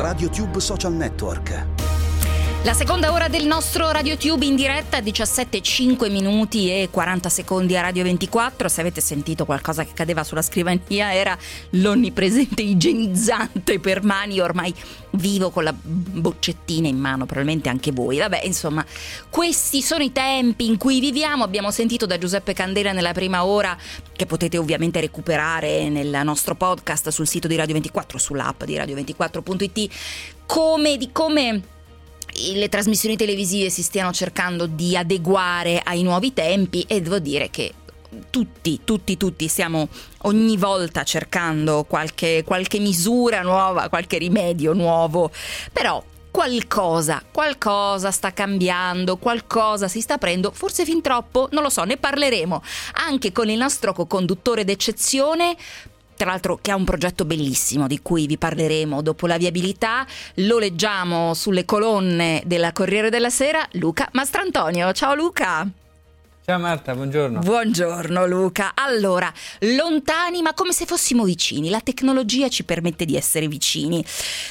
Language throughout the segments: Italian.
RadioTube Social Network. La seconda ora del nostro RadioTube in diretta, 17:05 minuti e 40 secondi a Radio 24. Se avete sentito qualcosa che cadeva sulla scrivania era l'onnipresente igienizzante per mani, ormai vivo con la boccettina in mano, probabilmente anche voi. Vabbè, insomma, questi sono i tempi in cui viviamo. Abbiamo sentito da Giuseppe Candela nella prima ora, che potete ovviamente recuperare nel nostro podcast sul sito di Radio 24, sull'app di radio24.it, come le trasmissioni televisive si stiano cercando di adeguare ai nuovi tempi, e devo dire che tutti stiamo ogni volta cercando qualche misura nuova, qualche rimedio nuovo, però qualcosa sta cambiando, qualcosa si sta aprendo, forse fin troppo, non lo so, ne parleremo anche con il nostro co-conduttore d'eccezione, tra l'altro che ha un progetto bellissimo di cui vi parleremo dopo la viabilità. Lo leggiamo sulle colonne della Corriere della Sera, Luca Mastrantonio. Ciao Luca. Ciao Marta, buongiorno. Buongiorno Luca. Allora, lontani ma come se fossimo vicini, la tecnologia ci permette di essere vicini.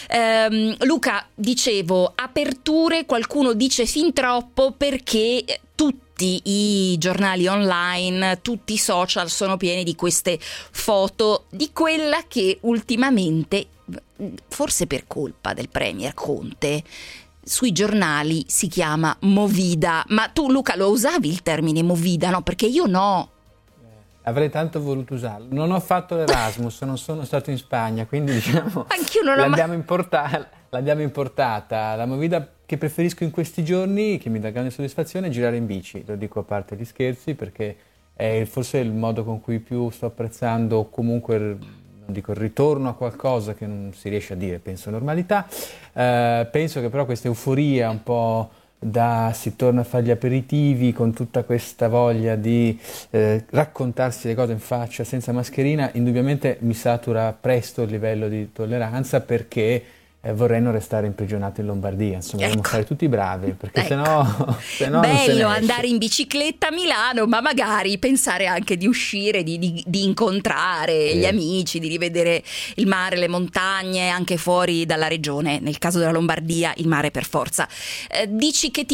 Luca, dicevo, aperture, qualcuno dice fin troppo, perché tutti i giornali online, tutti i social sono pieni di queste foto di quella che ultimamente, forse per colpa del premier Conte, sui giornali si chiama Movida. Ma tu Luca lo usavi il termine Movida, no? Perché io no. Avrei tanto voluto usarlo. Non ho fatto l'Erasmus, non sono stato in Spagna, quindi diciamo anch'io non l'ho l'abbiamo importata. La Movida che preferisco in questi giorni, che mi dà grande soddisfazione, è girare in bici. Lo dico a parte gli scherzi, perché è forse il modo con cui più sto apprezzando, comunque non dico il ritorno a qualcosa che non si riesce a dire, penso normalità. Penso che però questa euforia un po' si torna a fare gli aperitivi con tutta questa voglia di raccontarsi le cose in faccia senza mascherina, indubbiamente mi satura presto il livello di tolleranza, perché vorrei non restare imprigionato in Lombardia, insomma, dobbiamo fare tutti bravi, perché sennò bello andare in bicicletta a Milano, ma magari pensare anche di uscire, di incontrare gli amici, di rivedere il mare, le montagne, anche fuori dalla regione. Nel caso della Lombardia il mare per forza. Dici che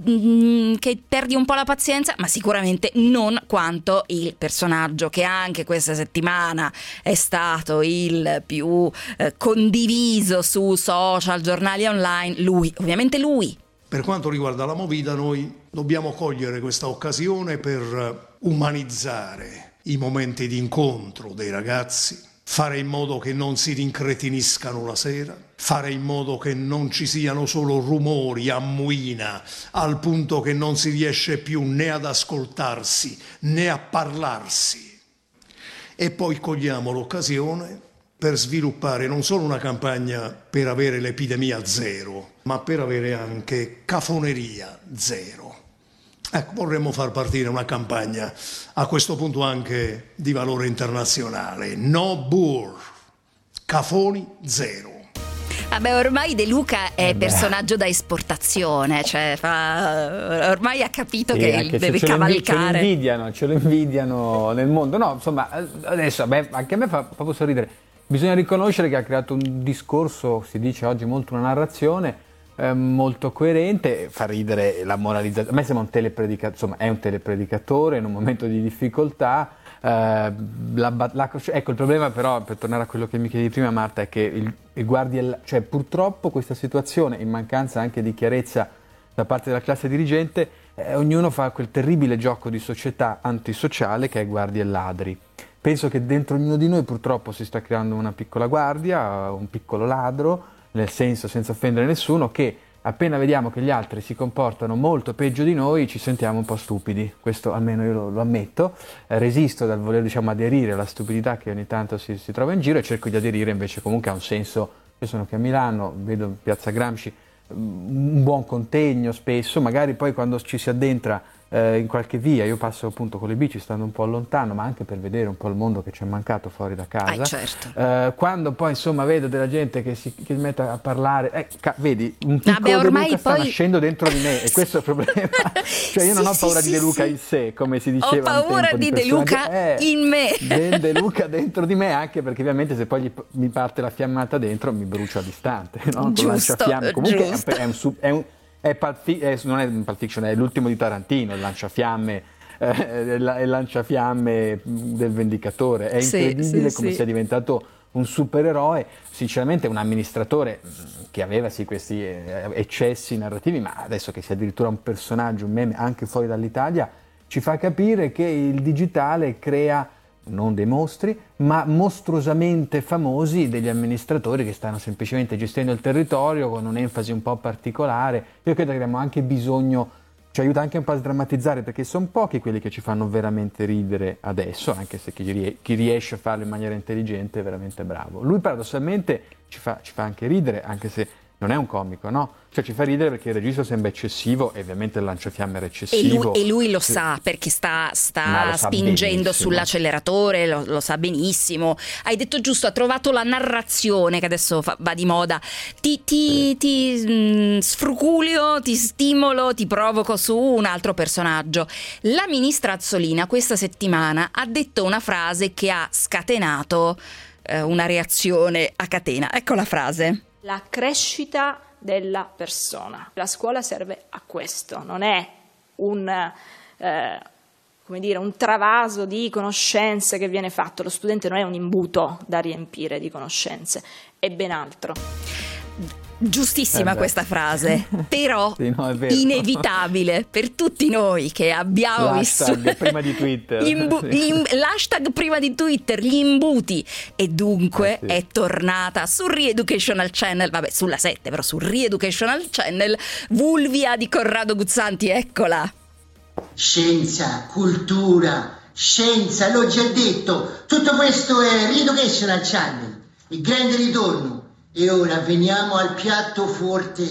perdi un po' la pazienza, ma sicuramente non quanto il personaggio che anche questa settimana è stato il più condiviso su social, giornali online, ovviamente lui. Per quanto riguarda la Movida, noi dobbiamo cogliere questa occasione per umanizzare i momenti di incontro dei ragazzi, fare in modo che non si rincretiniscano la sera, fare in modo che non ci siano solo rumori, ammuina, al punto che non si riesce più né ad ascoltarsi né a parlarsi. E poi cogliamo l'occasione per sviluppare non solo una campagna per avere l'epidemia zero, ma per avere anche cafoneria zero. Ecco, vorremmo far partire una campagna a questo punto anche di valore internazionale. No bur, cafoni zero. Vabbè, ormai De Luca è personaggio da esportazione, cioè ormai ha capito che deve cavalcare. Ce lo invidiano nel mondo. No, insomma, adesso anche a me fa proprio sorridere. Bisogna riconoscere che ha creato un discorso, si dice oggi molto una narrazione, molto coerente, fa ridere la moralizzazione. A me sembra un telepredicatore, insomma è un telepredicatore in un momento di difficoltà. Ecco, il problema però, per tornare a quello che mi chiedi prima Marta, è che cioè purtroppo questa situazione, in mancanza anche di chiarezza da parte della classe dirigente, ognuno fa quel terribile gioco di società antisociale che è guardie e ladri. Penso che dentro ognuno di noi purtroppo si sta creando una piccola guardia, un piccolo ladro, nel senso, senza offendere nessuno, che appena vediamo che gli altri si comportano molto peggio di noi ci sentiamo un po' stupidi. Questo almeno io lo ammetto, resisto dal voler aderire alla stupidità che ogni tanto si trova in giro, e cerco di aderire invece comunque a un senso. Io sono qui a Milano, vedo Piazza Gramsci un buon contegno spesso, magari poi quando ci si addentra in qualche via. Io passo appunto con le bici stando un po' lontano, ma anche per vedere un po' il mondo che ci è mancato fuori da casa. Certo. Quando poi insomma vedo della gente che si mette a parlare, vedi, un piccolo De Luca sta nascendo dentro di me e questo è il problema. Cioè io non ho paura di De Luca in sé, come si diceva ho paura di De Luca in me. De Luca dentro di me, anche perché ovviamente se poi mi parte la fiammata dentro mi brucio a distante, no? Giusto, comunque giusto. non è un Pulp Fiction, è l'ultimo di Tarantino, il lanciafiamme, del Vendicatore. È incredibile come sia diventato un supereroe, sinceramente un amministratore che aveva sì questi eccessi narrativi, ma adesso che sia addirittura un personaggio, un meme anche fuori dall'Italia, ci fa capire che il digitale crea non dei mostri, ma mostruosamente famosi degli amministratori che stanno semplicemente gestendo il territorio con un'enfasi un po' particolare. Io credo che abbiamo anche bisogno, ci aiuta anche un po' a sdrammatizzare, perché sono pochi quelli che ci fanno veramente ridere adesso, anche se chi riesce a farlo in maniera intelligente è veramente bravo. Lui paradossalmente ci fa anche ridere, anche se non è un comico, no? Cioè ci fa ridere perché il registro sembra eccessivo e ovviamente il lanciafiamme era eccessivo. E lui lo sa, perché sta spingendo sull'acceleratore, lo sa benissimo. Hai detto giusto, ha trovato la narrazione che adesso va di moda. Ti sfruculio, ti stimolo, ti provoco su un altro personaggio. La ministra Azzolina questa settimana ha detto una frase che ha scatenato una reazione a catena. Ecco la frase. La crescita della persona. La scuola serve a questo, non è un travaso di conoscenze che viene fatto. Lo studente non è un imbuto da riempire di conoscenze, è ben altro. Giustissima questa frase, però sì, no, inevitabile per tutti noi che abbiamo l'hashtag prima di Twitter. L'hashtag prima di Twitter, gli imbuti, e dunque è tornata su Re-Educational Channel, vabbè sulla 7 però su Re-Educational Channel, Vulvia di Corrado Guzzanti, eccola. Scienza, cultura, scienza, l'ho già detto, tutto questo è Re-Educational Channel, il grande ritorno. E ora veniamo al piatto forte.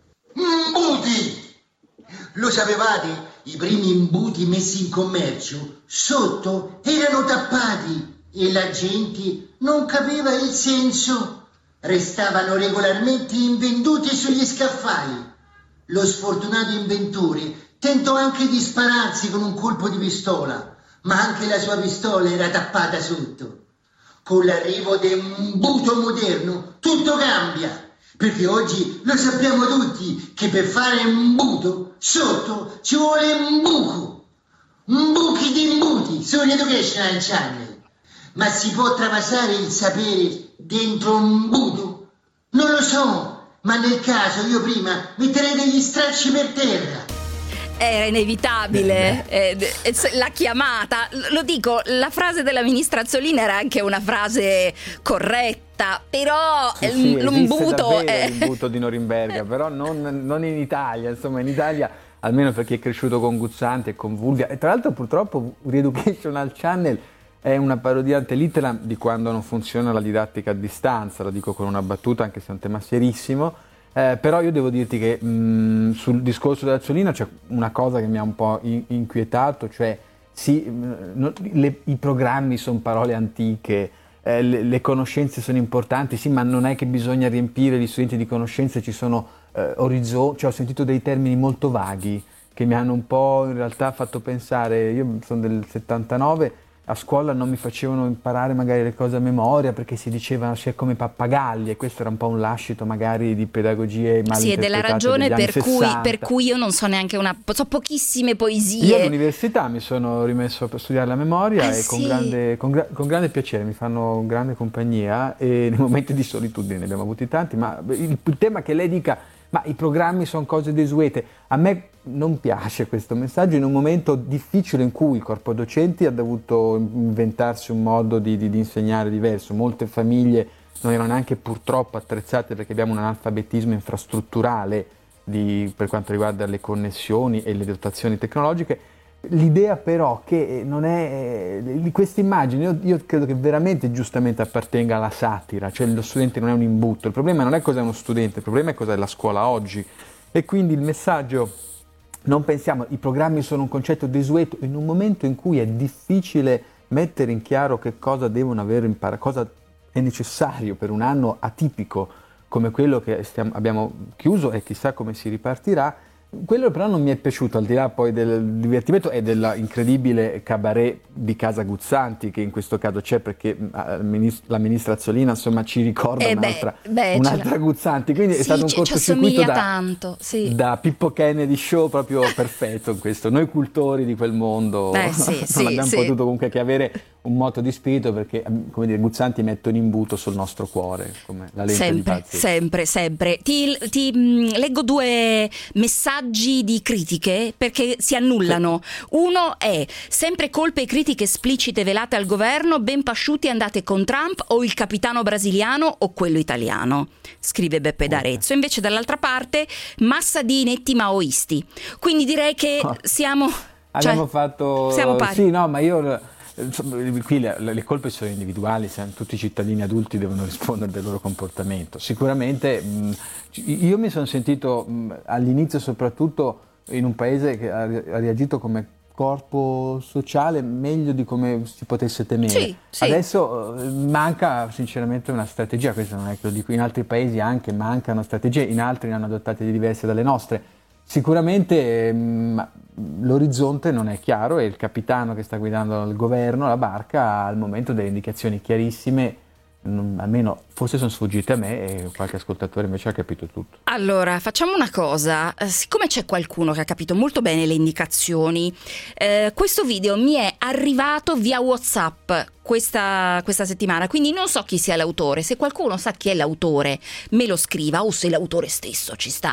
Imbuti! Lo sapevate? I primi imbuti messi in commercio sotto erano tappati e la gente non capiva il senso. Restavano regolarmente invenduti sugli scaffali. Lo sfortunato inventore tentò anche di spararsi con un colpo di pistola, ma anche la sua pistola era tappata sotto. Con l'arrivo dell'imbuto moderno tutto cambia, perché oggi lo sappiamo tutti che per fare imbuto sotto ci vuole un buco, un buchi di imbuti su Educational Channel. Ma si può travasare il sapere dentro un imbuto? Non lo so, ma nel caso io prima metterei degli stracci per terra. Era inevitabile, la chiamata, lo dico, la frase della ministra Azzolina era anche una frase corretta, però l'imbuto è l'imbuto di Norimberga, però non in Italia, insomma in Italia, almeno per chi è cresciuto con Guzzanti e con Vulvia, e tra l'altro purtroppo Re-Educational Channel è una parodia ante litteram di quando non funziona la didattica a distanza, lo dico con una battuta anche se è un tema serissimo. Però io devo dirti che sul discorso dell'Azzolina c'è una cosa che mi ha un po' inquietato, cioè i programmi sono parole antiche, le conoscenze sono importanti, sì, ma non è che bisogna riempire gli studenti di conoscenze, ci sono orizzonti, cioè ho sentito dei termini molto vaghi che mi hanno un po' in realtà fatto pensare, io sono del 79, a scuola non mi facevano imparare magari le cose a memoria perché si diceva si è come pappagalli, e questo era un po' un lascito magari di pedagogie mal sì, è della ragione per cui io non so neanche so pochissime poesie. Io all'università mi sono rimesso per studiare la memoria e sì. con grande piacere, mi fanno grande compagnia e nei momenti di solitudine ne abbiamo avuti tanti, ma il tema che lei dica ma i programmi sono cose desuete, a me non piace questo messaggio in un momento difficile in cui il corpo docenti ha dovuto inventarsi un modo di insegnare diverso. Molte famiglie non erano neanche purtroppo attrezzate perché abbiamo un analfabetismo infrastrutturale per quanto riguarda le connessioni e le dotazioni tecnologiche. L'idea però che non è di questa immagine, io credo che veramente giustamente appartenga alla satira, cioè lo studente non è un imbuto, il problema non è cos'è uno studente, il problema è cos'è la scuola oggi, e quindi il messaggio non pensiamo, i programmi sono un concetto desueto in un momento in cui è difficile mettere in chiaro che cosa devono aver imparato, cosa è necessario per un anno atipico come quello che abbiamo chiuso e chissà come si ripartirà. Quello però non mi è piaciuto, al di là poi del divertimento e dell'incredibile cabaret di Casa Guzzanti che in questo caso c'è, perché la ministra Azzolina insomma ci ricorda un'altra Guzzanti, quindi è stato un cortocircuito da Pippo Kennedy show proprio perfetto in questo. Noi cultori di quel mondo non abbiamo potuto comunque che avere un moto di spirito, perché come dire, Guzzanti mettono in imbuto sul nostro cuore come la lente di pazienza. Sempre. Ti leggo 2 messaggi di critiche perché si annullano. Uno è: sempre colpe e critiche esplicite velate al governo, ben pasciuti andate con Trump o il capitano brasiliano o quello italiano, scrive Beppe D'Arezzo. Invece dall'altra parte massa di inetti maoisti. Quindi direi che siamo pari. Sì, no, ma io qui le colpe sono individuali, tutti i cittadini adulti devono rispondere del loro comportamento. Sicuramente io mi sono sentito all'inizio, soprattutto in un paese che ha reagito come corpo sociale meglio di come si potesse temere. Sì. Adesso manca sinceramente una strategia, questo non è che lo dico, in altri paesi anche mancano strategie, in altri ne hanno adottate di diverse dalle nostre. Sicuramente l'orizzonte non è chiaro e il capitano che sta guidando il governo, la barca, al momento delle indicazioni chiarissime, almeno forse sono sfuggite a me e qualche ascoltatore invece ha capito tutto. Allora, facciamo una cosa, siccome c'è qualcuno che ha capito molto bene le indicazioni, questo video mi è arrivato via WhatsApp questa settimana, quindi non so chi sia l'autore. Se qualcuno sa chi è l'autore me lo scriva, o se l'autore stesso ci sta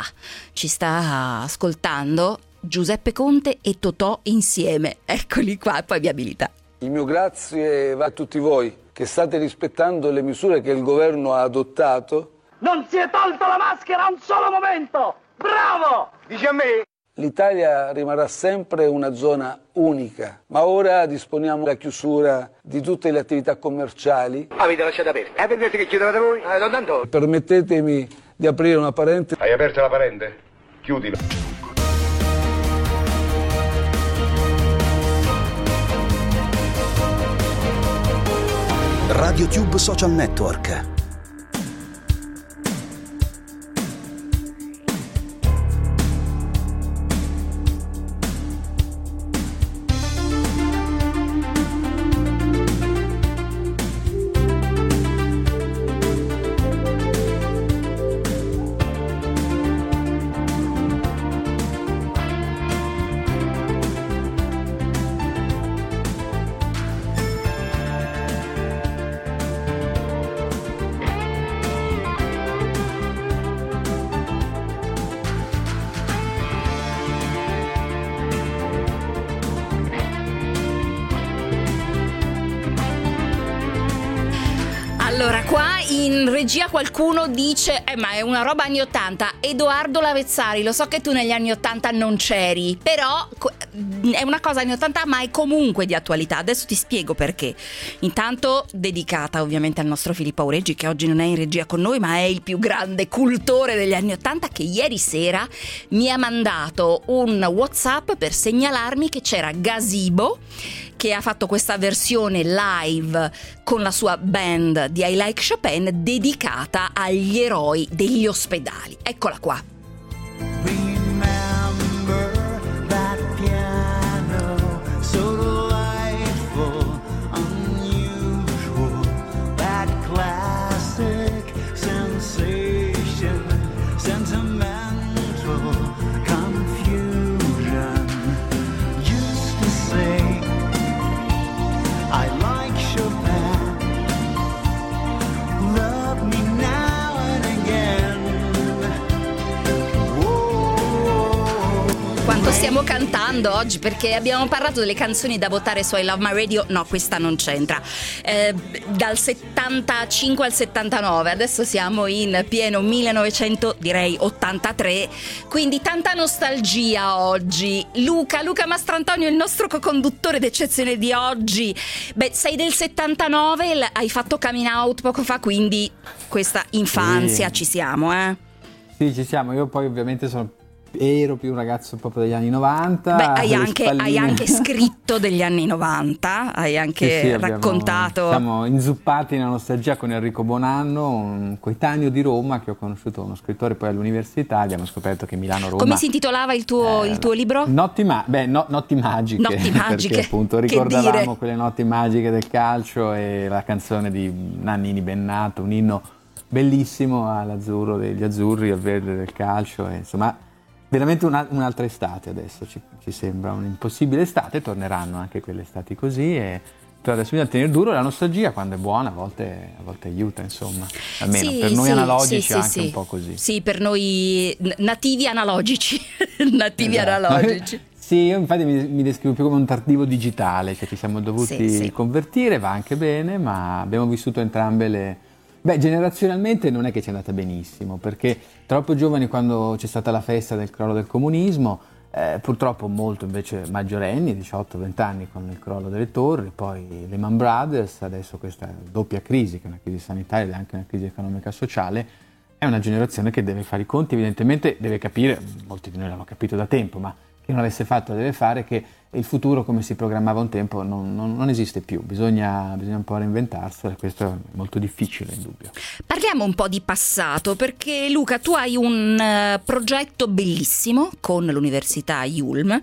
ascoltando. Giuseppe Conte e Totò insieme, eccoli qua, poi viabilità. Il mio grazie va a tutti voi che state rispettando le misure che il governo ha adottato. Non si è tolto la maschera un solo momento! Bravo! Dice a me? L'Italia rimarrà sempre una zona unica, ma ora disponiamo della chiusura di tutte le attività commerciali. Avete lasciato aperte? Vedete che chiudevate voi? Don Antonio. Permettetemi di aprire una parentesi. Hai aperto la parente? Chiudila. RadioTube Social Network. Allora, qua in regia qualcuno dice ma è una roba anni 80. Edoardo Lavezzari, lo so che tu negli anni 80 non c'eri, però è una cosa anni 80 ma è comunque di attualità. Adesso ti spiego perché. Intanto dedicata ovviamente al nostro Filippo Aureggi, che oggi non è in regia con noi ma è il più grande cultore degli anni 80, che ieri sera mi ha mandato un WhatsApp per segnalarmi che c'era Gazebo, che ha fatto questa versione live con la sua band di I Like Chopin dedicata agli eroi degli ospedali. Eccola qua. Stiamo cantando oggi perché abbiamo parlato delle canzoni da votare su I Love My Radio. No, questa non c'entra. Dal 75 al 79, adesso siamo in pieno 1983, quindi tanta nostalgia oggi. Luca Mastrantonio, il nostro co-conduttore d'eccezione di oggi. Beh, sei del 79, hai fatto coming out poco fa, quindi questa infanzia ci siamo, Sì, ci siamo. Io poi ovviamente sono ero più un ragazzo proprio degli anni 90. Beh, hai anche scritto degli anni 90, hai anche sì, raccontato. Siamo inzuppati nella nostalgia con Enrico Bonanno, un coetaneo di Roma che ho conosciuto, uno scrittore poi all'università. Abbiamo scoperto che Milano-Roma. Come si intitolava il tuo libro? Notti magiche. Perché appunto ricordavamo quelle notti magiche del calcio e la canzone di Nannini Bennato, un inno bellissimo all'azzurro degli azzurri, al verde del calcio, e insomma veramente un'altra estate adesso, ci sembra un'impossibile estate. Torneranno anche quelle estati così, però adesso bisogna tenere duro. La nostalgia, quando è buona, a volte aiuta, insomma, almeno per noi analogici anche un po' così. Sì, per noi nativi analogici. Analogici. Sì, io infatti mi descrivo più come un tardivo digitale, che ci siamo dovuti convertire, va anche bene, ma abbiamo vissuto entrambe le... Beh, generazionalmente non è che ci è andata benissimo, perché troppo giovani quando c'è stata la festa del crollo del comunismo, purtroppo molto invece maggiorenni, 18-20 anni con il crollo delle torri, poi Lehman Brothers, adesso questa doppia crisi, che è una crisi sanitaria ed anche una crisi economica e sociale. È una generazione che deve fare i conti, evidentemente deve capire, molti di noi l'hanno capito da tempo, ma chi non l'avesse fatto deve fare, che il futuro come si programmava un tempo non esiste più, bisogna un po' reinventarselo, e questo è molto difficile, in dubbio. Parliamo un po' di passato, perché Luca, tu hai un progetto bellissimo con l'Università Yulm,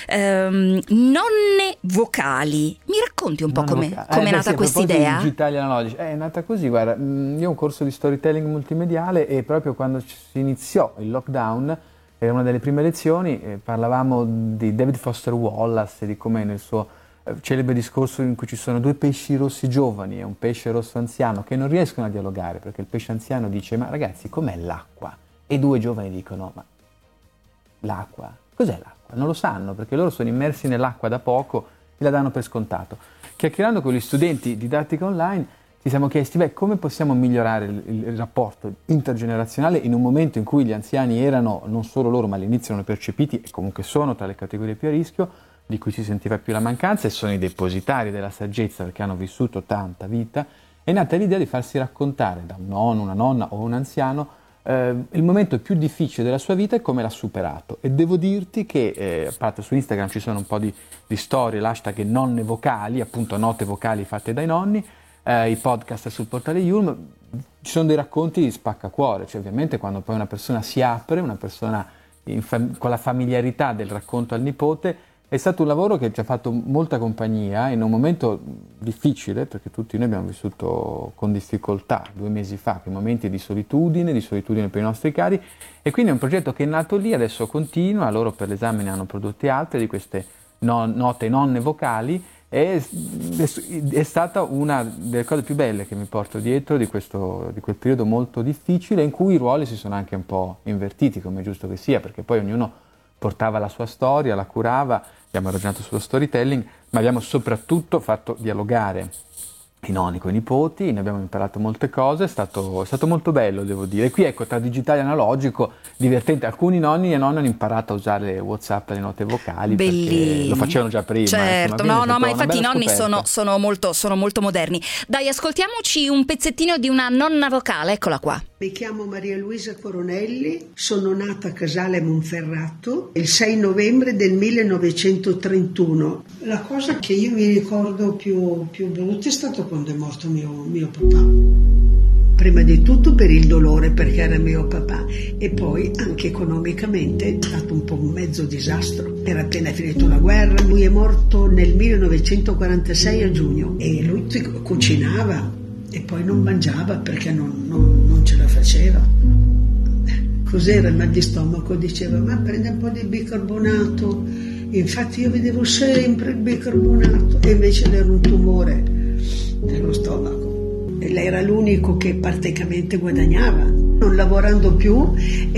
Nonne Vocali. Mi racconti un po' come è nata questa idea? Digitali analogici, è nata così, guarda, io ho un corso di storytelling multimediale e proprio quando si iniziò il lockdown, era una delle prime lezioni, parlavamo di David Foster Wallace e di come nel suo celebre discorso in cui ci sono due pesci rossi giovani e un pesce rosso anziano che non riescono a dialogare, perché il pesce anziano dice: ma ragazzi, com'è l'acqua? E i due giovani dicono: ma l'acqua? Cos'è l'acqua? Non lo sanno, perché loro sono immersi nell'acqua da poco e la danno per scontato. Chiacchierando con gli studenti di didattica online ci siamo chiesti, come possiamo migliorare il rapporto intergenerazionale in un momento in cui gli anziani erano, non solo loro, ma all'inizio erano percepiti, e comunque sono tra le categorie più a rischio, di cui si sentiva più la mancanza, e sono i depositari della saggezza perché hanno vissuto tanta vita. È nata l'idea di farsi raccontare da un nonno, una nonna o un anziano il momento più difficile della sua vita e come l'ha superato. E devo dirti che, a parte su Instagram ci sono un po' di storie, l'hashtag nonne vocali, appunto note vocali fatte dai nonni, i podcast sul portale Yulm, ci sono dei racconti di spaccacuore, cioè ovviamente quando poi una persona si apre, una persona con la familiarità del racconto al nipote, è stato un lavoro che ci ha fatto molta compagnia in un momento difficile, perché tutti noi abbiamo vissuto con difficoltà 2 mesi fa, quei momenti di solitudine per i nostri cari, e quindi è un progetto che è nato lì, adesso continua, loro per l'esame ne hanno prodotte altre di queste note nonne vocali. È stata una delle cose più belle che mi porto dietro di quel periodo molto difficile, in cui i ruoli si sono anche un po' invertiti, come è giusto che sia, perché poi ognuno portava la sua storia, la curava, abbiamo ragionato sullo storytelling, ma abbiamo soprattutto fatto dialogare i nonni con i nipoti, ne abbiamo imparato molte cose, è stato molto bello, devo dire. E qui ecco, tra digitale e analogico, divertente, alcuni nonni e nonne hanno imparato a usare WhatsApp e le note vocali, perché lo facevano già prima. Certo, insomma, ma infatti i nonni sono molto moderni. Dai, ascoltiamoci un pezzettino di una nonna vocale, eccola qua. Mi chiamo Maria Luisa Coronelli, sono nata a Casale Monferrato il 6 novembre del 1931. La cosa che io mi ricordo più brutta è stato quando è morto mio papà. Prima di tutto per il dolore, perché era mio papà, e poi anche economicamente è stato un po' un mezzo disastro. Era appena finito la guerra, lui è morto nel 1946 a giugno e lui cucinava e poi non mangiava perché non ce la faceva. Cos'era il mal di stomaco? Diceva: ma prende un po' di bicarbonato. Infatti io vedevo sempre il bicarbonato, e invece era un tumore nello stomaco. E lei era l'unico che praticamente guadagnava, non lavorando più,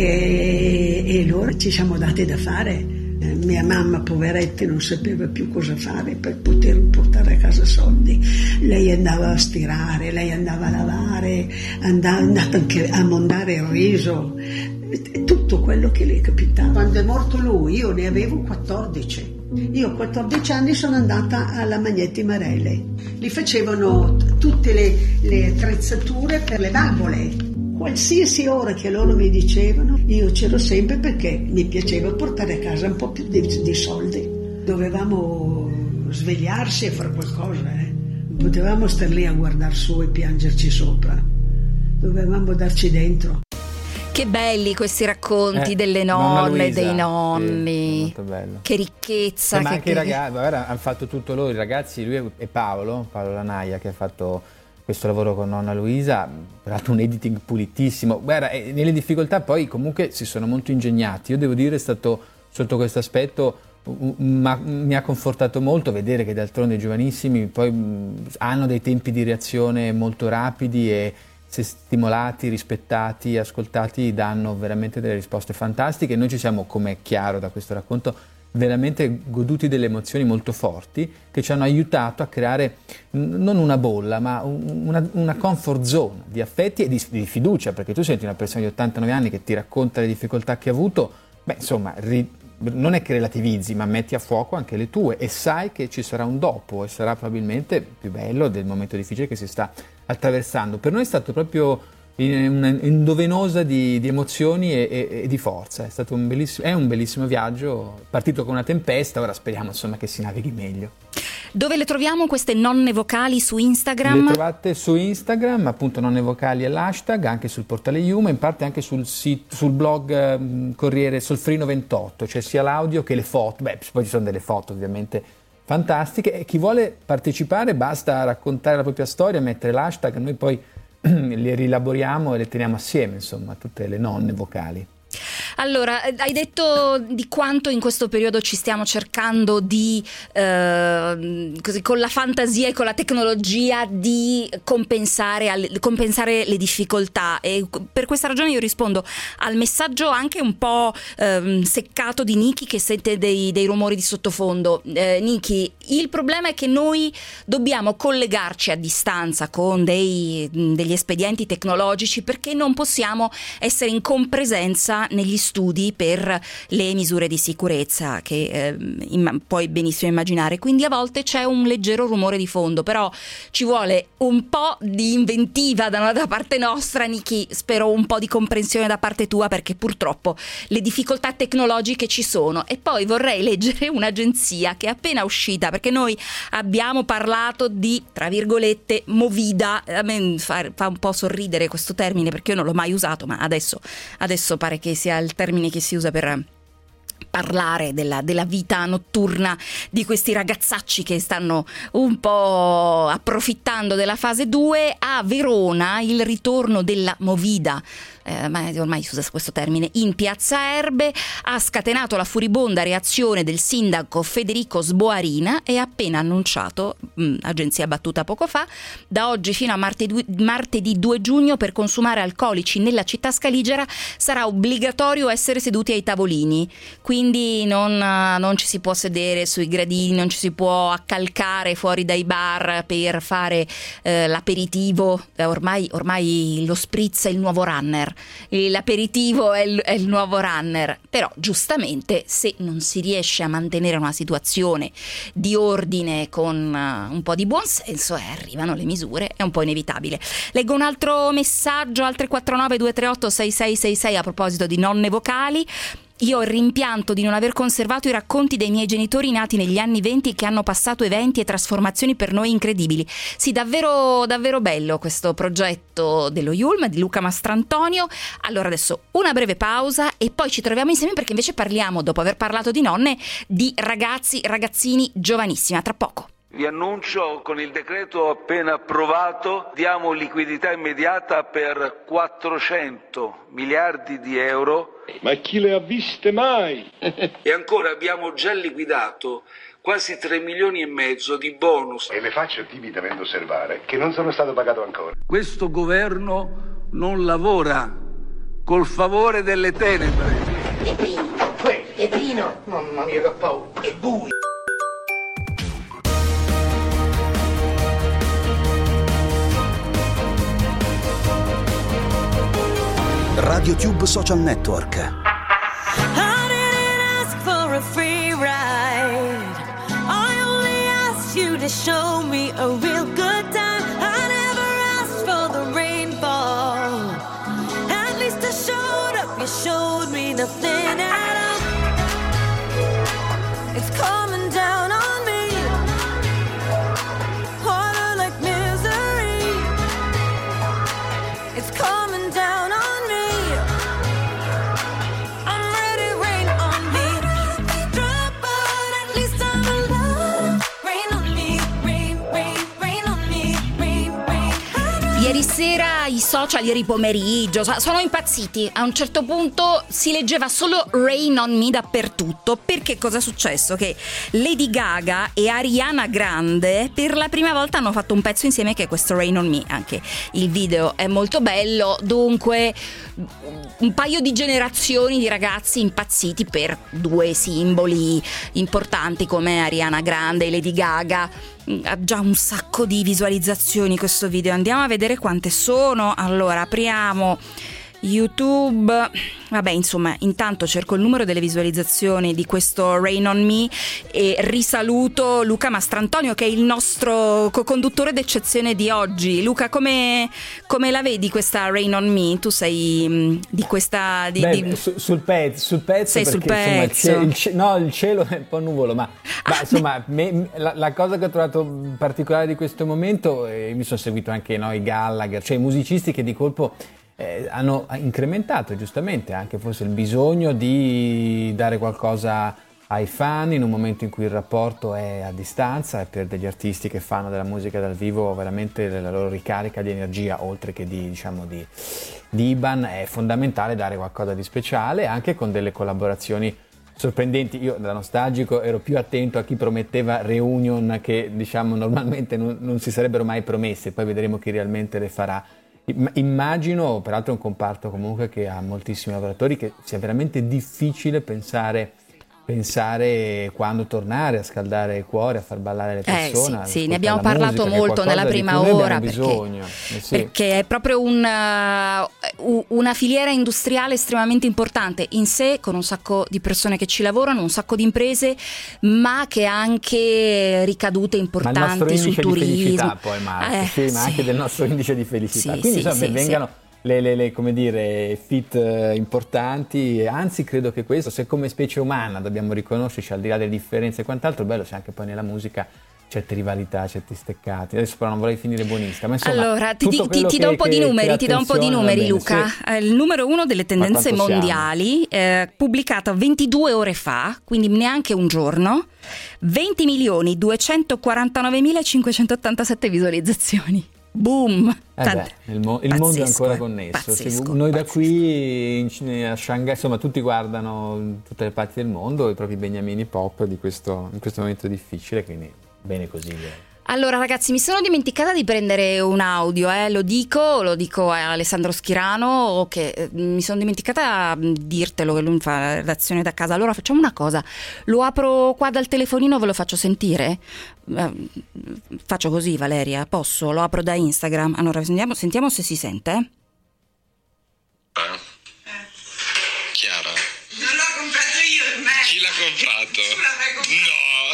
e loro ci siamo dati da fare. Mia mamma, poveretta, non sapeva più cosa fare per poter portare a casa soldi. Lei andava a stirare, lei andava a lavare, andava anche a mondare il riso, tutto quello che le capitava. Quando è morto lui io ne avevo 14. Io a 14 anni sono andata alla Magnetti Marelle. Li facevano tutte le attrezzature per le valvole. Qualsiasi ora che loro mi dicevano, io c'ero sempre perché mi piaceva portare a casa un po' più di soldi. Dovevamo svegliarsi e fare qualcosa, Non potevamo star lì a guardare su e piangerci sopra. Dovevamo darci dentro. Che belli questi racconti delle nonne e dei nonni. Sì, molto bello. Che ricchezza. Ma anche i ragazzi, guarda, hanno fatto tutto loro, i ragazzi, lui e Paolo Lanaia, che ha fatto questo lavoro con nonna Luisa, peraltro un editing pulitissimo. Guarda, nelle difficoltà poi comunque si sono molto ingegnati. Io devo dire, è stato sotto questo aspetto, mi ha confortato molto vedere che d'altronde i giovanissimi poi hanno dei tempi di reazione molto rapidi e, se stimolati, rispettati, ascoltati, danno veramente delle risposte fantastiche. Noi ci siamo, come è chiaro da questo racconto, veramente goduti delle emozioni molto forti che ci hanno aiutato a creare non una bolla, ma una comfort zone di affetti e di fiducia, perché tu senti una persona di 89 anni che ti racconta le difficoltà che ha avuto, insomma, non è che relativizzi, ma metti a fuoco anche le tue e sai che ci sarà un dopo e sarà probabilmente più bello del momento difficile che si sta attraversando. Per noi è stato proprio indovenosa di emozioni e di forza. È stato un bellissimo viaggio, partito con una tempesta, ora speriamo insomma che si navighi meglio. Dove le troviamo queste nonne vocali? Su Instagram? Le trovate su Instagram, appunto nonne vocali è l'hashtag, anche sul portale Yuma, in parte anche sul blog Corriere Solferino 28, cioè sia l'audio che le foto. Poi ci sono delle foto ovviamente fantastiche, e chi vuole partecipare basta raccontare la propria storia, mettere l'hashtag, noi poi le rielaboriamo e le teniamo assieme, insomma, tutte le nonne vocali. Allora, hai detto di quanto in questo periodo ci stiamo cercando di, così, con la fantasia e con la tecnologia, di compensare le difficoltà, e per questa ragione io rispondo al messaggio anche un po' seccato di Niki, che sente dei rumori di sottofondo. Niki, il problema è che noi dobbiamo collegarci a distanza con degli espedienti tecnologici, perché non possiamo essere in compresenza negli studi per le misure di sicurezza che puoi benissimo immaginare, quindi a volte c'è un leggero rumore di fondo, però ci vuole un po' di inventiva da parte nostra, Niki, spero un po' di comprensione da parte tua, perché purtroppo le difficoltà tecnologiche ci sono. E poi vorrei leggere un'agenzia che è appena uscita, perché noi abbiamo parlato di, tra virgolette, movida. A me fa un po' sorridere questo termine, perché io non l'ho mai usato, ma adesso pare che sia il termine che si usa per parlare della vita notturna di questi ragazzacci che stanno un po' approfittando della fase 2. A Verona il ritorno della movida, ma ormai si usa questo termine, in Piazza Erbe ha scatenato la furibonda reazione del sindaco Federico Sboarina, e appena annunciato, agenzia battuta poco fa, da oggi fino a martedì 2 giugno per consumare alcolici nella città scaligera sarà obbligatorio essere seduti ai tavolini, quindi non ci si può sedere sui gradini, non ci si può accalcare fuori dai bar per fare l'aperitivo. Ormai lo spritz è il nuovo runner, l'aperitivo è il nuovo runner, però giustamente se non si riesce a mantenere una situazione di ordine con un po' di buonsenso, arrivano le misure, è un po' inevitabile. Leggo un altro messaggio al 349 238 6666 a proposito di nonne vocali. Io ho il rimpianto di non aver conservato i racconti dei miei genitori nati negli anni 20, che hanno passato eventi e trasformazioni per noi incredibili. Sì, davvero bello questo progetto dello Yulm, di Luca Mastrantonio. Allora adesso una breve pausa e poi ci troviamo insieme, perché invece parliamo, dopo aver parlato di nonne, di ragazzini giovanissimi. A tra poco. Vi annuncio, con il decreto appena approvato, diamo liquidità immediata per 400 miliardi di euro. Ma chi le ha viste mai? E ancora abbiamo già liquidato quasi 3 milioni e mezzo di bonus. E le faccio timidamente osservare che non sono stato pagato ancora. Questo governo non lavora col favore delle tenebre. Pietrino, mamma mia che paura, è buio. RadioTube Social Network. I didn't ask for a free ride. I only asked you to show me a real good time. I never asked for the rainfall. it's coming down on me. I'm ready, rain on me. Drop, but at least I'm alive. Rain on me, rain, rain, rain on me, rain, rain. Ieri sera i social, ieri pomeriggio, sono impazziti. A un certo punto si leggeva solo Rain on Me dappertutto. Perché cosa è successo? Che Lady Gaga e Ariana Grande per la prima volta hanno fatto un pezzo insieme, che è questo Rain on Me. Anche il video è molto bello. Dunque un paio di generazioni di ragazzi impazziti per due simboli importanti come Ariana Grande e Lady Gaga. Ha già un sacco di visualizzazioni questo video, andiamo a vedere quante sono. Allora apriamo YouTube, vabbè, insomma, intanto cerco il numero delle visualizzazioni di questo Rain on Me e risaluto Luca Mastrantonio, che è il nostro co-conduttore d'eccezione di oggi. Luca, come la vedi questa Rain on Me? Tu sei di questa sul pezzo sei perché, sul pezzo. Insomma, il cielo è un po' nuvolo, ma insomma la cosa che ho trovato particolare di questo momento, mi sono seguito anche i Gallagher, cioè i musicisti che di colpo hanno incrementato giustamente anche forse il bisogno di dare qualcosa ai fan in un momento in cui il rapporto è a distanza, e per degli artisti che fanno della musica dal vivo veramente la loro ricarica di energia, oltre che di IBAN, è fondamentale dare qualcosa di speciale, anche con delle collaborazioni sorprendenti. Io da nostalgico ero più attento a chi prometteva reunion che normalmente non si sarebbero mai promesse, poi vedremo chi realmente le farà. Immagino, peraltro è un comparto comunque che ha moltissimi lavoratori, che sia veramente difficile pensare quando tornare a scaldare il cuore, a far ballare le persone. Sì, ne abbiamo parlato molto nella prima ora, perché è proprio una filiera industriale estremamente importante in sé, con un sacco di persone che ci lavorano, un sacco di imprese, ma che ha anche ricadute importanti sul turismo. Di felicità poi, Marco, ma anche del nostro indice di felicità. Quindi vengano le come dire, fit importanti, anzi credo che questo, se come specie umana dobbiamo riconoscerci al di là delle differenze e quant'altro, bello c'è anche poi nella musica certe rivalità, certi steccati. Adesso però non vorrei finire buonista, ma insomma, allora ti do un po' di numeri, Luca. Sì. Il numero 1 delle tendenze mondiali, pubblicato 22 ore fa, quindi neanche un giorno, 20.249.587 visualizzazioni. Boom! Il mondo è ancora connesso. Noi da qui a Shanghai, insomma, tutti guardano tutte le parti del mondo i propri beniamini pop in questo momento difficile, quindi bene così. Allora ragazzi, mi sono dimenticata di prendere un audio, lo dico a Alessandro Schirano, che mi sono dimenticata di dirtelo, che lui fa la redazione da casa. Allora facciamo una cosa, lo apro qua dal telefonino, ve lo faccio sentire? Faccio così, Valeria, posso? Lo apro da Instagram. Allora sentiamo se si sente. Chiara? Non l'ho comprato io, chi l'ha comprato? No!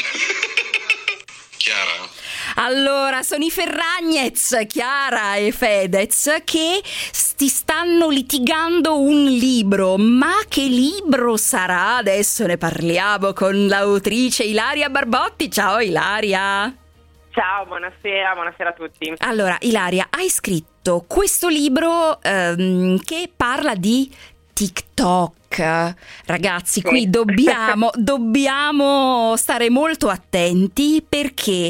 Chiara? Allora, sono i Ferragnez, Chiara e Fedez, che ti stanno litigando un libro. Ma che libro sarà? Adesso ne parliamo con l'autrice Ilaria Barbotti. Ciao Ilaria. Ciao, buonasera a tutti. Allora, Ilaria, hai scritto questo libro che parla di TikTok. Ragazzi, qui dobbiamo stare molto attenti, perché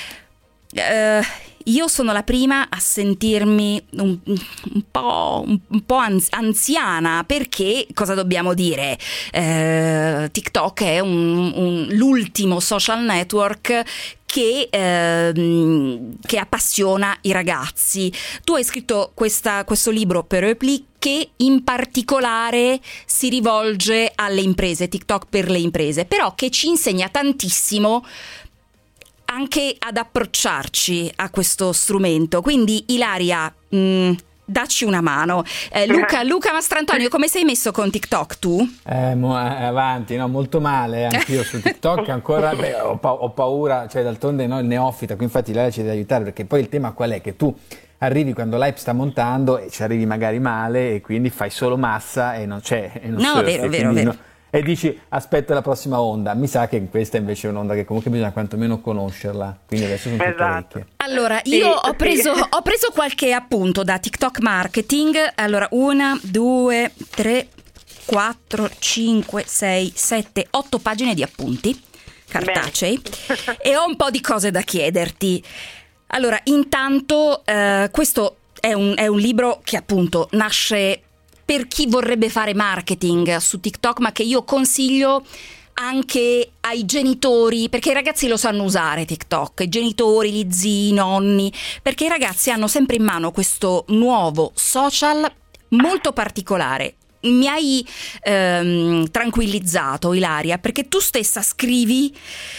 io sono la prima a sentirmi un po' anziana, perché cosa dobbiamo dire? TikTok è l'ultimo social network che appassiona i ragazzi. Tu hai scritto questo libro per Repli, che in particolare si rivolge alle imprese, TikTok per le imprese, però che ci insegna tantissimo anche ad approcciarci a questo strumento. Quindi Ilaria, dacci una mano. Luca Mastrantonio, come sei messo con TikTok tu? Avanti, no, molto male, anch'io su TikTok ancora ho paura, cioè d'altronde il neofita, qui infatti Ilaria ci deve aiutare, perché poi il tema qual è? Che tu arrivi quando l'hype sta montando e ci arrivi magari male, e quindi fai solo massa e non c'è. Vero. e dici aspetta la prossima onda. Mi sa che questa invece è un'onda che comunque bisogna quantomeno conoscerla, quindi adesso sono tutte orecchie. Allora, io ho preso qualche appunto da TikTok Marketing. Allora, 1, 2, 3, 4, 5, 6, 7, 8 pagine di appunti cartacei e ho un po' di cose da chiederti. Allora, intanto questo è un libro che appunto nasce per chi vorrebbe fare marketing su TikTok, ma che io consiglio anche ai genitori, perché i ragazzi lo sanno usare TikTok, i genitori, gli zii, i nonni, perché i ragazzi hanno sempre in mano questo nuovo social molto particolare. Mi hai tranquillizzato, Ilaria, perché tu stessa scrivi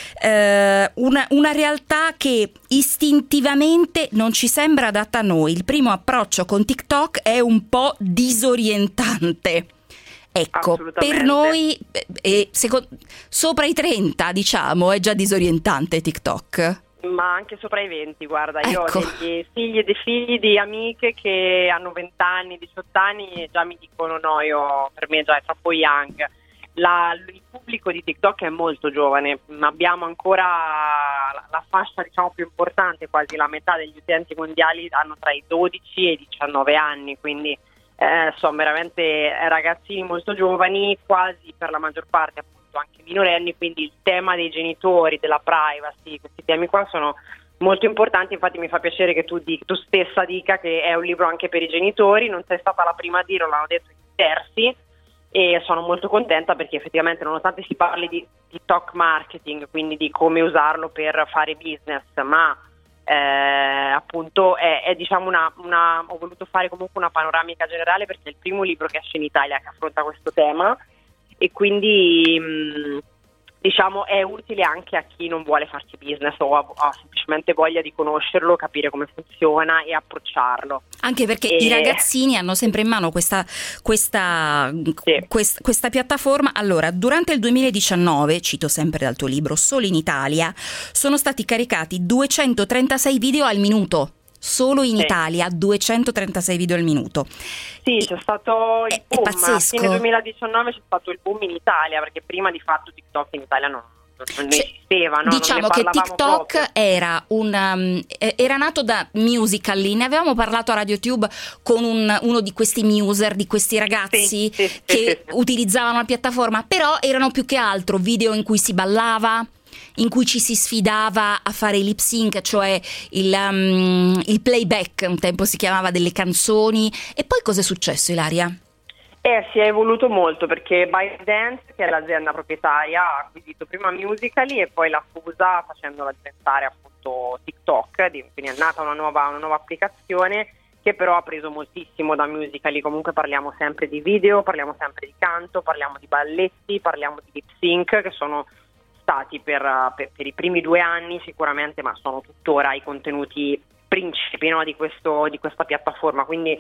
una realtà che istintivamente non ci sembra adatta a noi. Il primo approccio con TikTok è un po' disorientante. Ecco, per noi sopra i 30, diciamo, è già disorientante TikTok. Ma anche sopra i 20, guarda, io Ecco. ho dei figli di amiche che hanno 20 anni, 18 anni e già mi dicono no, per me già è troppo young. Il pubblico di TikTok è molto giovane, abbiamo ancora la fascia diciamo più importante, quasi la metà degli utenti mondiali hanno tra i 12 e i 19 anni, quindi sono veramente ragazzini molto giovani, quasi per la maggior parte appunto anche minorenni, quindi il tema dei genitori, della privacy, questi temi qua sono molto importanti. Infatti mi fa piacere che tu stessa dica che è un libro anche per i genitori, non sei stata la prima a dirlo, l'hanno detto in diversi e sono molto contenta perché effettivamente nonostante si parli di TikTok marketing, quindi di come usarlo per fare business, ma appunto è diciamo ho voluto fare comunque una panoramica generale perché è il primo libro che esce in Italia che affronta questo tema e quindi diciamo è utile anche a chi non vuole farsi business o ha semplicemente voglia di conoscerlo, capire come funziona e approcciarlo. Anche perché i ragazzini hanno sempre in mano questa piattaforma. Allora, durante il 2019, cito sempre dal tuo libro, solo in Italia sono stati caricati 236 video al minuto. Solo in Italia 236 video al minuto. Sì, c'è stato il boom, è pazzesco. A fine 2019 c'è stato il boom in Italia, perché prima di fatto TikTok in Italia non esisteva, no? Diciamo che TikTok era nato da Musical.ly, ne avevamo parlato a RadioTube con uno di questi muser, di questi ragazzi che utilizzavano la piattaforma, però erano più che altro video in cui si ballava, in cui ci si sfidava a fare i lip sync, cioè il playback, un tempo si chiamava, delle canzoni. E poi cosa è successo, Ilaria? Si è evoluto molto perché ByteDance, che è l'azienda proprietaria, ha acquisito prima Musical.ly e poi l'ha fusa facendola diventare appunto TikTok, quindi è nata una nuova applicazione che però ha preso moltissimo da Musical.ly. Comunque parliamo sempre di video, parliamo sempre di canto, parliamo di balletti, parliamo di lip sync, che sono stati per i primi 2 anni sicuramente, ma sono tuttora i contenuti principi, no, di questa piattaforma, quindi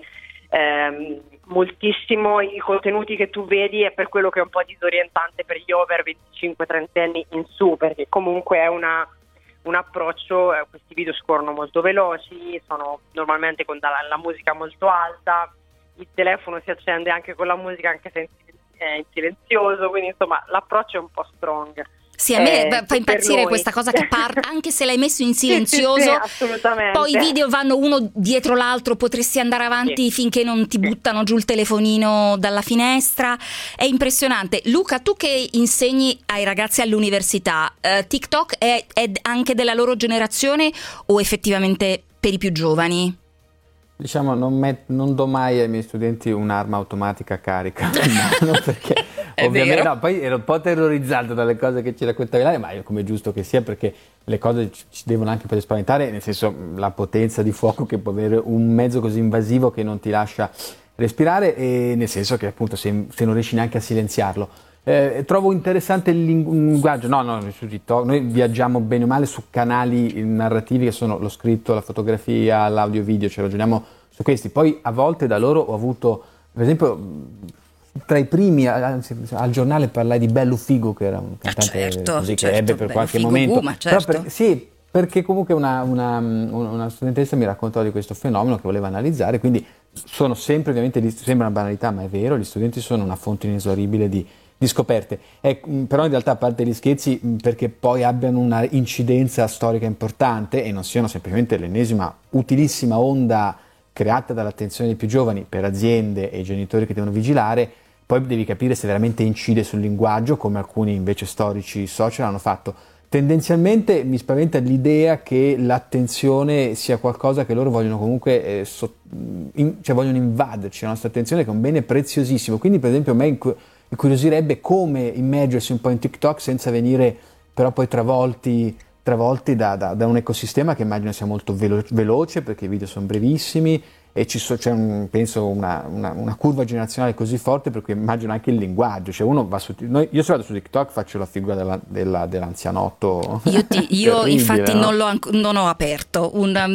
moltissimo i contenuti che tu vedi è per quello che è un po' disorientante per gli over 25-30 anni in su, perché comunque è un approccio, questi video scorrono molto veloci, sono normalmente con la musica molto alta, il telefono si accende anche con la musica anche se è in silenzioso, quindi insomma l'approccio è un po' strong. Sì, a me fa impazzire questa cosa che anche se l'hai messo in silenzioso, sì, assolutamente. Poi i video vanno uno dietro l'altro, potresti andare avanti finché non ti buttano giù il telefonino dalla finestra. È impressionante. Luca, tu che insegni ai ragazzi all'università, TikTok è anche della loro generazione o effettivamente per i più giovani? Diciamo, non do mai ai miei studenti un'arma automatica carica in mano perché ovviamente no, poi ero un po' terrorizzato dalle cose che ci raccontavi là, ma come è giusto che sia, perché le cose ci devono anche per spaventare, nel senso la potenza di fuoco che può avere un mezzo così invasivo che non ti lascia respirare, e nel senso che appunto se non riesci neanche a silenziarlo. Trovo interessante il linguaggio, su TikTok noi viaggiamo bene o male su canali narrativi che sono lo scritto, la fotografia, l'audio video, cioè ragioniamo su questi. Poi a volte da loro ho avuto, per esempio, tra i primi al giornale parlai di Bello Figo, che era un cantante che ebbe per qualche momento. Però perché comunque una studentessa mi raccontò di questo fenomeno che voleva analizzare, quindi sono sempre, ovviamente sembra una banalità ma è vero, gli studenti sono una fonte inesauribile di scoperte. Però in realtà, a parte gli scherzi, perché poi abbiano una incidenza storica importante e non siano semplicemente l'ennesima utilissima onda creata dall'attenzione dei più giovani per aziende e genitori che devono vigilare, poi devi capire se veramente incide sul linguaggio, come alcuni invece storici social hanno fatto. Tendenzialmente mi spaventa l'idea che l'attenzione sia qualcosa che loro vogliono comunque, cioè vogliono invaderci la nostra attenzione, che è un bene preziosissimo. Quindi per esempio a me incuriosirebbe come immergersi un po' in TikTok senza venire però poi travolti da un ecosistema che immagino sia molto veloce, perché i video sono brevissimi e c'è penso una curva generazionale così forte, per cui immagino anche il linguaggio, cioè uno va io se vado su TikTok faccio la figura dell'anzianotto. Io infatti no? non ho aperto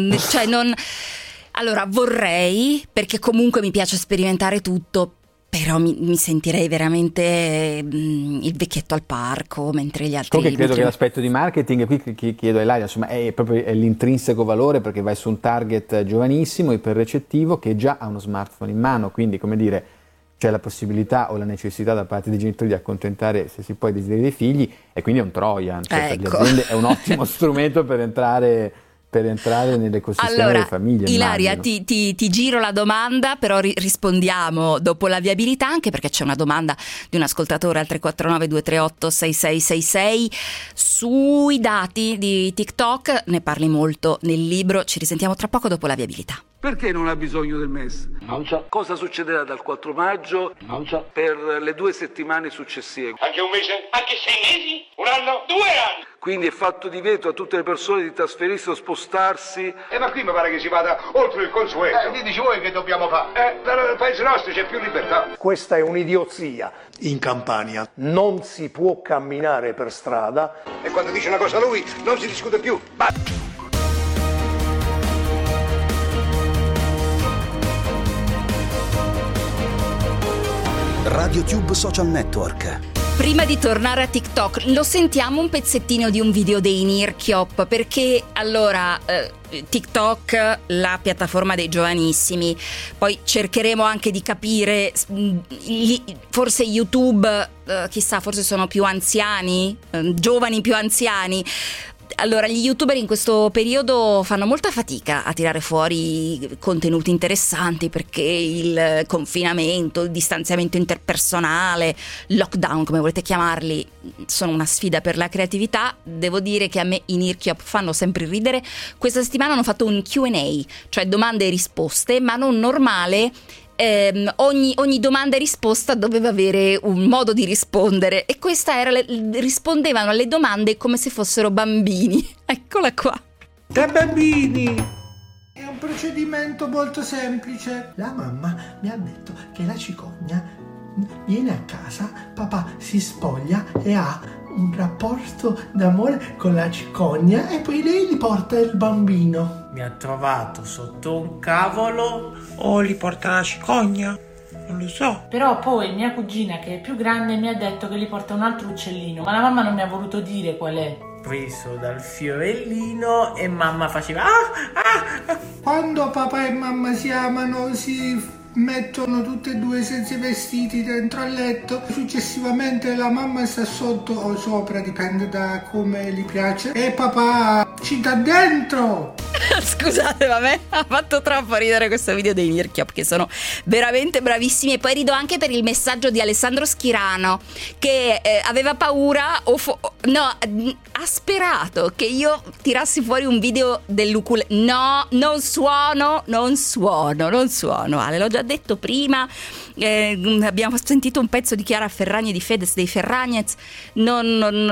allora vorrei, perché comunque mi piace sperimentare tutto, però mi sentirei veramente il vecchietto al parco, mentre gli altri... Comunque credo che l'aspetto di marketing, e qui chiedo a Ilaria, insomma è l'intrinseco valore, perché vai su un target giovanissimo, iperrecettivo, che già ha uno smartphone in mano, quindi come dire c'è la possibilità o la necessità da parte dei genitori di accontentare, se si può, i desideri dei figli, e quindi è un Trojan, cioè per le aziende è un ottimo strumento per entrare nell'ecosistema delle famiglie. Ilaria, ti giro la domanda, però rispondiamo dopo la viabilità, anche perché c'è una domanda di un ascoltatore al 349 238 6666 sui dati di TikTok. Ne parli molto nel libro, ci risentiamo tra poco dopo la viabilità. Perché non ha bisogno del MES? Non so. Cosa succederà dal 4 maggio Non so. per le 2 settimane successive? Anche un mese? Anche 6 mesi? Un anno? 2 anni! Quindi è fatto divieto a tutte le persone di trasferirsi o spostarsi. Ma qui mi pare che si vada oltre il consueto. Che dici voi che dobbiamo fare? Però nel paese nostro c'è più libertà. Questa è un'idiozia. In Campania non si può camminare per strada. E quando dice una cosa lui, non si discute più. RadioTube Social Network. Prima di tornare a TikTok, lo sentiamo un pezzettino di un video dei Nirchiop, perché allora TikTok, la piattaforma dei giovanissimi, poi cercheremo anche di capire, forse YouTube, chissà, forse sono più anziani, giovani più anziani. Allora, gli youtuber in questo periodo fanno molta fatica a tirare fuori contenuti interessanti, perché il confinamento, il distanziamento interpersonale, lockdown, come volete chiamarli, sono una sfida per la creatività. Devo dire che a me i Nirchiop fanno sempre ridere. Questa settimana hanno fatto un Q&A, cioè domande e risposte, ma non normale. Ogni domanda e risposta doveva avere un modo di rispondere, e questa era rispondevano alle domande come se fossero bambini. Eccola qua. Da bambini! È un procedimento molto semplice. La mamma mi ha detto che la cicogna viene a casa, papà si spoglia e ha un rapporto d'amore con la cicogna e poi lei gli porta il bambino. Mi ha trovato sotto un cavolo o gli porta la cicogna? Non lo so. Però poi mia cugina, che è più grande, mi ha detto che gli porta un altro uccellino, ma la mamma non mi ha voluto dire qual è. Preso dal fiorellino e mamma faceva Quando papà e mamma si amano si mettono tutte e due senza i vestiti dentro al letto, successivamente la mamma sta sotto o sopra, dipende da come gli piace, e papà ci dà dentro. Scusate, ma a me ha fatto troppo ridere questo video dei Nirchiop, che sono veramente bravissimi. E poi rido anche per il messaggio di Alessandro Schirano, che aveva paura ha sperato che io tirassi fuori un video dell'ukulele. No, non suono. Ale, l'ho già detto prima. Abbiamo sentito un pezzo di Chiara Ferragni, di Fedez dei Ferragnez. No,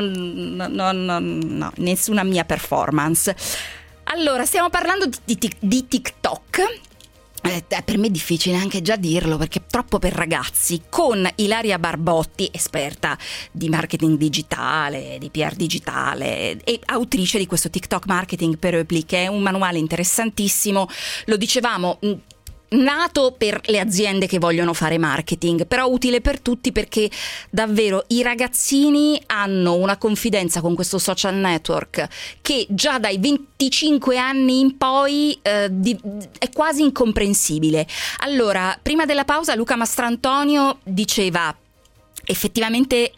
nessuna mia performance. Allora, stiamo parlando di TikTok. Per me è difficile anche già dirlo, perché è troppo per ragazzi, con Ilaria Barbotti, esperta di marketing digitale, di PR digitale e autrice di questo TikTok Marketing per Repli, che è un manuale interessantissimo. Lo dicevamo, nato per le aziende che vogliono fare marketing, però utile per tutti, perché davvero i ragazzini hanno una confidenza con questo social network che già dai 25 anni in poi è quasi incomprensibile. Allora, prima della pausa Luca Mastrantonio diceva: effettivamente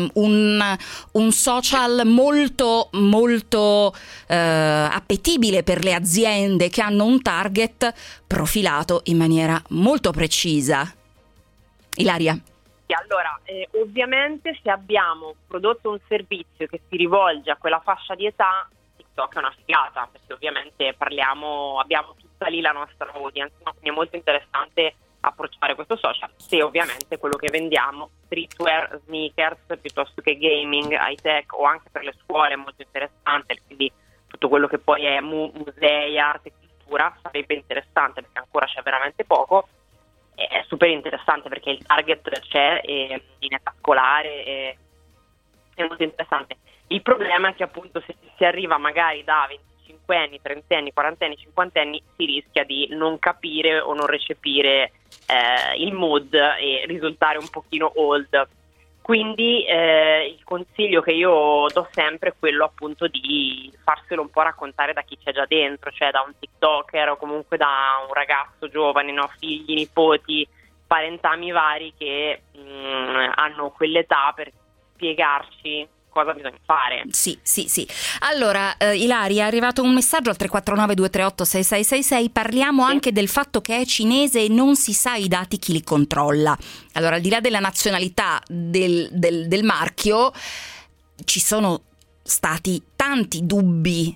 un social molto molto appetibile per le aziende che hanno un target profilato in maniera molto precisa. Ilaria? Allora, ovviamente se abbiamo prodotto un servizio che si rivolge a quella fascia di età, TikTok è una figata, perché ovviamente abbiamo tutta lì la nostra audience, no? Quindi è molto interessante approcciare questo social, se ovviamente quello che vendiamo, streetwear, sneakers, piuttosto che gaming, high tech, o anche per le scuole è molto interessante, quindi tutto quello che poi è musei, arte, cultura sarebbe interessante, perché ancora c'è veramente poco. È super interessante perché il target c'è in età scolare, è molto interessante. Il problema è che appunto se si arriva magari da 25 anni, 30 anni, 40 anni, 50 anni si rischia di non capire o non recepire il mood e risultare un pochino old. Quindi il consiglio che io do sempre è quello appunto di farselo un po' raccontare da chi c'è già dentro, cioè da un TikToker o comunque da un ragazzo giovane, no? Figli, nipoti, parentami vari che hanno quell'età per spiegarci cosa bisogna fare. Sì. Allora, Ilaria, è arrivato un messaggio al 349-238-6666, parliamo anche del fatto che è cinese e non si sa i dati chi li controlla. Allora, al di là della nazionalità del marchio, ci sono stati tanti dubbi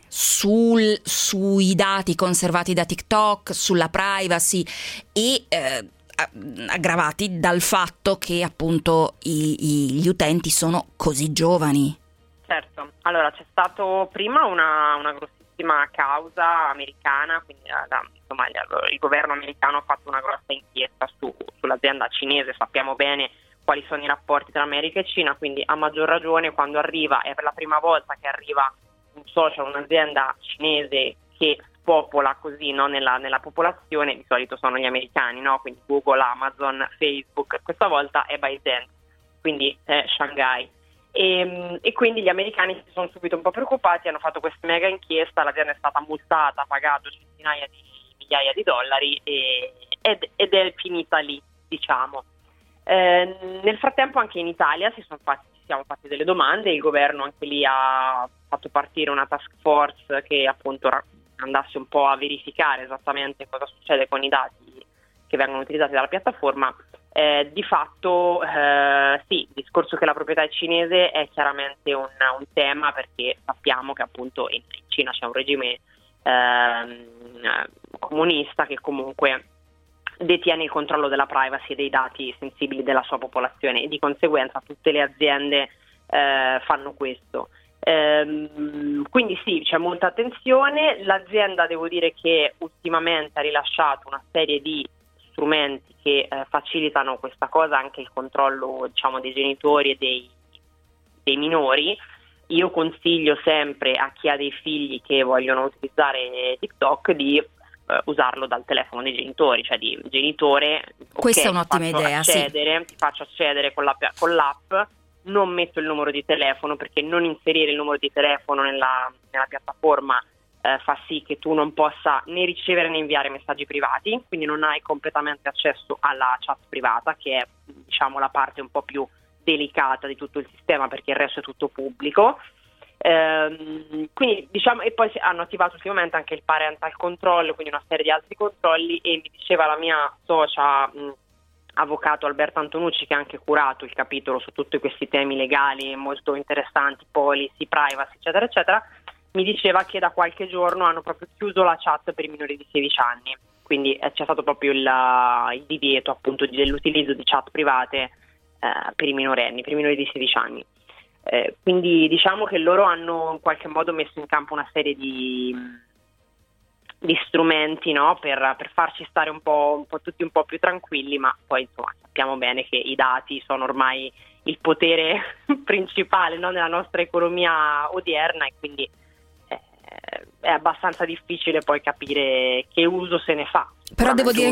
sui dati conservati da TikTok, sulla privacy e aggravati dal fatto che appunto gli utenti sono così giovani. Certo, allora c'è stato prima una grossissima causa americana, quindi insomma il governo americano ha fatto una grossa inchiesta sull'azienda cinese, sappiamo bene quali sono i rapporti tra America e Cina, quindi a maggior ragione quando arriva, è per la prima volta che arriva un social, un'azienda cinese che popola così, no, nella popolazione, di solito sono gli americani, no? Quindi Google, Amazon, Facebook, questa volta è ByteDance, quindi Shanghai. E quindi gli americani si sono subito un po' preoccupati, hanno fatto questa mega inchiesta, l'azienda è stata multata, ha pagato centinaia di migliaia di dollari ed è finita lì, diciamo. Nel frattempo anche in Italia ci siamo fatti delle domande, il governo anche lì ha fatto partire una task force che appunto andasse un po' a verificare esattamente cosa succede con i dati che vengono utilizzati dalla piattaforma. Di fatto sì, il discorso che la proprietà è cinese è chiaramente un tema, perché sappiamo che appunto in Cina c'è un regime comunista che comunque detiene il controllo della privacy e dei dati sensibili della sua popolazione, e di conseguenza tutte le aziende fanno questo. Quindi sì, c'è molta attenzione. L'azienda, devo dire che ultimamente ha rilasciato una serie di strumenti che facilitano questa cosa, anche il controllo, diciamo, dei genitori e dei minori. Io consiglio sempre a chi ha dei figli che vogliono utilizzare TikTok di usarlo dal telefono dei genitori, cioè di genitore, questa è un'ottima idea, ti faccio accedere con l'app, non metto il numero di telefono, perché non inserire il numero di telefono nella piattaforma fa sì che tu non possa né ricevere né inviare messaggi privati, quindi non hai completamente accesso alla chat privata, che è, diciamo, la parte un po' più delicata di tutto il sistema, perché il resto è tutto pubblico. Quindi diciamo, e poi hanno attivato ultimamente anche il parental control, quindi una serie di altri controlli, e mi diceva la mia socia avvocato Alberto Antonucci, che ha anche curato il capitolo su tutti questi temi legali molto interessanti, policy, privacy, eccetera eccetera, mi diceva che da qualche giorno hanno proprio chiuso la chat per i minori di 16 anni, quindi c'è stato proprio il divieto appunto dell'utilizzo di chat private per i minorenni, per i minori di 16 anni. Quindi diciamo che loro hanno in qualche modo messo in campo una serie di strumenti, no? per farci stare un po' tutti un po' più tranquilli, ma poi insomma sappiamo bene che i dati sono ormai il potere principale, no? Nella nostra economia odierna, e quindi è abbastanza difficile poi capire che uso se ne fa. Però devo dire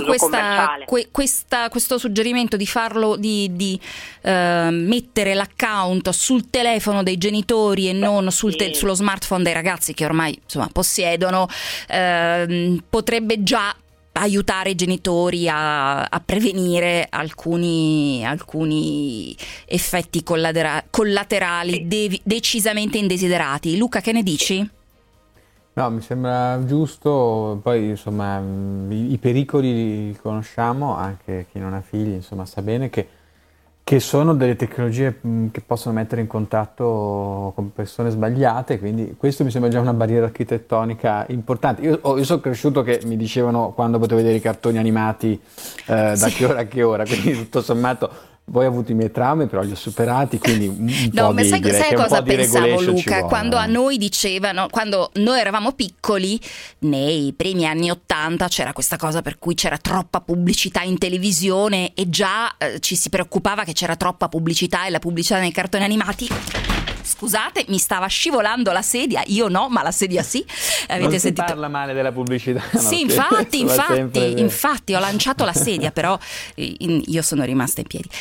questo suggerimento di farlo, di mettere l'account sul telefono dei genitori e non sullo smartphone dei ragazzi che ormai insomma possiedono, potrebbe già aiutare i genitori a prevenire alcuni effetti collaterali decisamente indesiderati. Luca, che ne dici? No, mi sembra giusto, poi insomma i pericoli li conosciamo, anche chi non ha figli insomma sa bene che sono delle tecnologie che possono mettere in contatto con persone sbagliate, quindi questo mi sembra già una barriera architettonica importante. Io sono cresciuto che mi dicevano quando potevo vedere i cartoni animati da che ora a che ora, quindi tutto sommato voi avete avuto i miei traumi, però li ho superati, quindi sai cosa pensavo, Luca? Quando a noi dicevano, quando noi eravamo piccoli, nei primi anni '80 c'era questa cosa per cui c'era troppa pubblicità in televisione e già ci si preoccupava che c'era troppa pubblicità e la pubblicità nei cartoni animati. Scusate, mi stava scivolando la sedia, io no, ma la sedia sì. Avete non sentito? Si parla male della pubblicità. Sì, infatti ho lanciato la sedia, però io sono rimasta in piedi.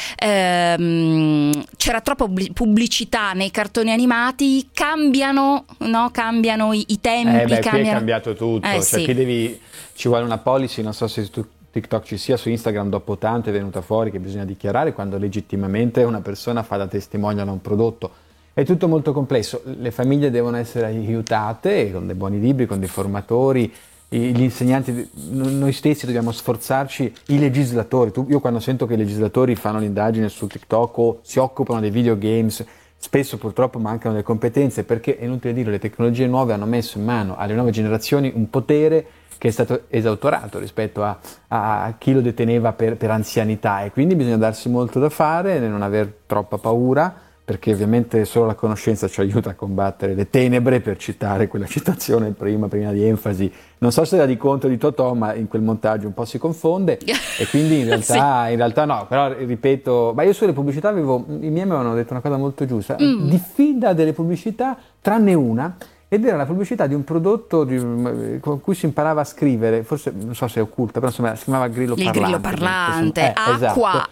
C'era troppa pubblicità nei cartoni animati, cambiano i tempi. Qui è cambiato tutto, sì. Qui ci vuole una policy, non so se su TikTok ci sia, su Instagram dopo tanto è venuta fuori che bisogna dichiarare quando legittimamente una persona fa da testimonial a un prodotto. È tutto molto complesso, le famiglie devono essere aiutate con dei buoni libri, con dei formatori, gli insegnanti, noi stessi dobbiamo sforzarci, i legislatori. Io quando sento che i legislatori fanno l'indagine su TikTok o si occupano dei videogames, spesso purtroppo mancano delle competenze, perché è inutile dire, le tecnologie nuove hanno messo in mano alle nuove generazioni un potere che è stato esautorato rispetto a chi lo deteneva per anzianità, e quindi bisogna darsi molto da fare, non aver troppa paura, perché ovviamente solo la conoscenza ci aiuta a combattere le tenebre, per citare quella citazione prima di enfasi. Non so se era di Conte o di Totò, ma in quel montaggio un po' si confonde, e quindi in realtà no, però ripeto, ma io sulle pubblicità i miei mi avevano detto una cosa molto giusta, diffida delle pubblicità tranne una, ed era la pubblicità di un prodotto con cui si imparava a scrivere, forse non so se è occulta, però insomma si chiamava Grillo Parlante. Il Grillo Parlante, acqua,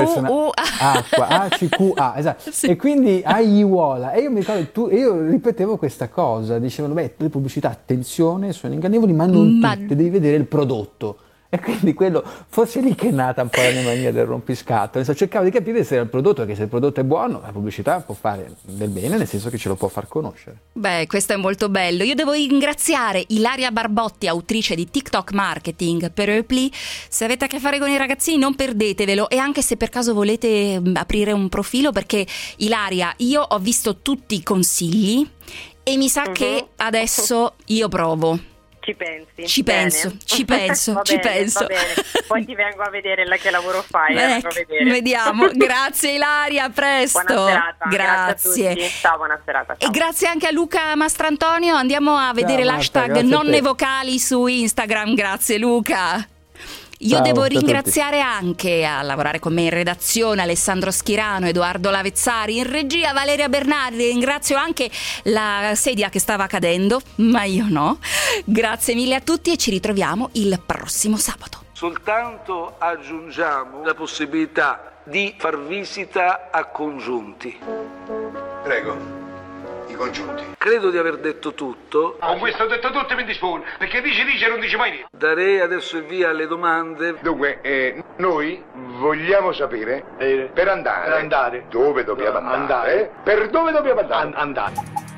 ACQA, esatto. Sì. E quindi aiuola, e io mi ricordo, io ripetevo questa cosa, dicevano le pubblicità, attenzione, sono ingannevoli, ma non tutte, devi vedere il prodotto. E quindi quello, forse lì che è nata un po' la mia mania del rompiscatole. Cercavo di capire se era il prodotto, perché se il prodotto è buono, la pubblicità può fare del bene, nel senso che ce lo può far conoscere. Beh, questo è molto bello. Io devo ringraziare Ilaria Barbotti, autrice di TikTok Marketing per Eupli. Se avete a che fare con i ragazzini non perdetevelo, e anche se per caso volete aprire un profilo, perché Ilaria, io ho visto tutti i consigli e mi sa che adesso io provo. Ci penso. Va bene. Poi ti vengo a vedere che lavoro fai. Vediamo. Grazie Ilaria, a presto. Buona serata. Grazie. A tutti. Ciao, buona serata. Ciao. E grazie anche a Luca Mastrantonio. Andiamo a vedere l'hashtag nonne vocali su Instagram. Grazie Luca. Io devo ringraziare anche, a lavorare con me in redazione, Alessandro Schirano, Edoardo Lavezzari, in regia Valeria Bernardi. Ringrazio anche la sedia che stava cadendo, ma io no. Grazie mille a tutti e ci ritroviamo il prossimo sabato. Soltanto aggiungiamo la possibilità di far visita a congiunti. Prego. Congiunti. Credo di aver detto tutto. Con questo ho detto tutto, mi dispone, perché dice non dice mai niente. Darei adesso il via alle domande. Dunque, noi vogliamo sapere per andare dove dobbiamo andare, per dove dobbiamo andare.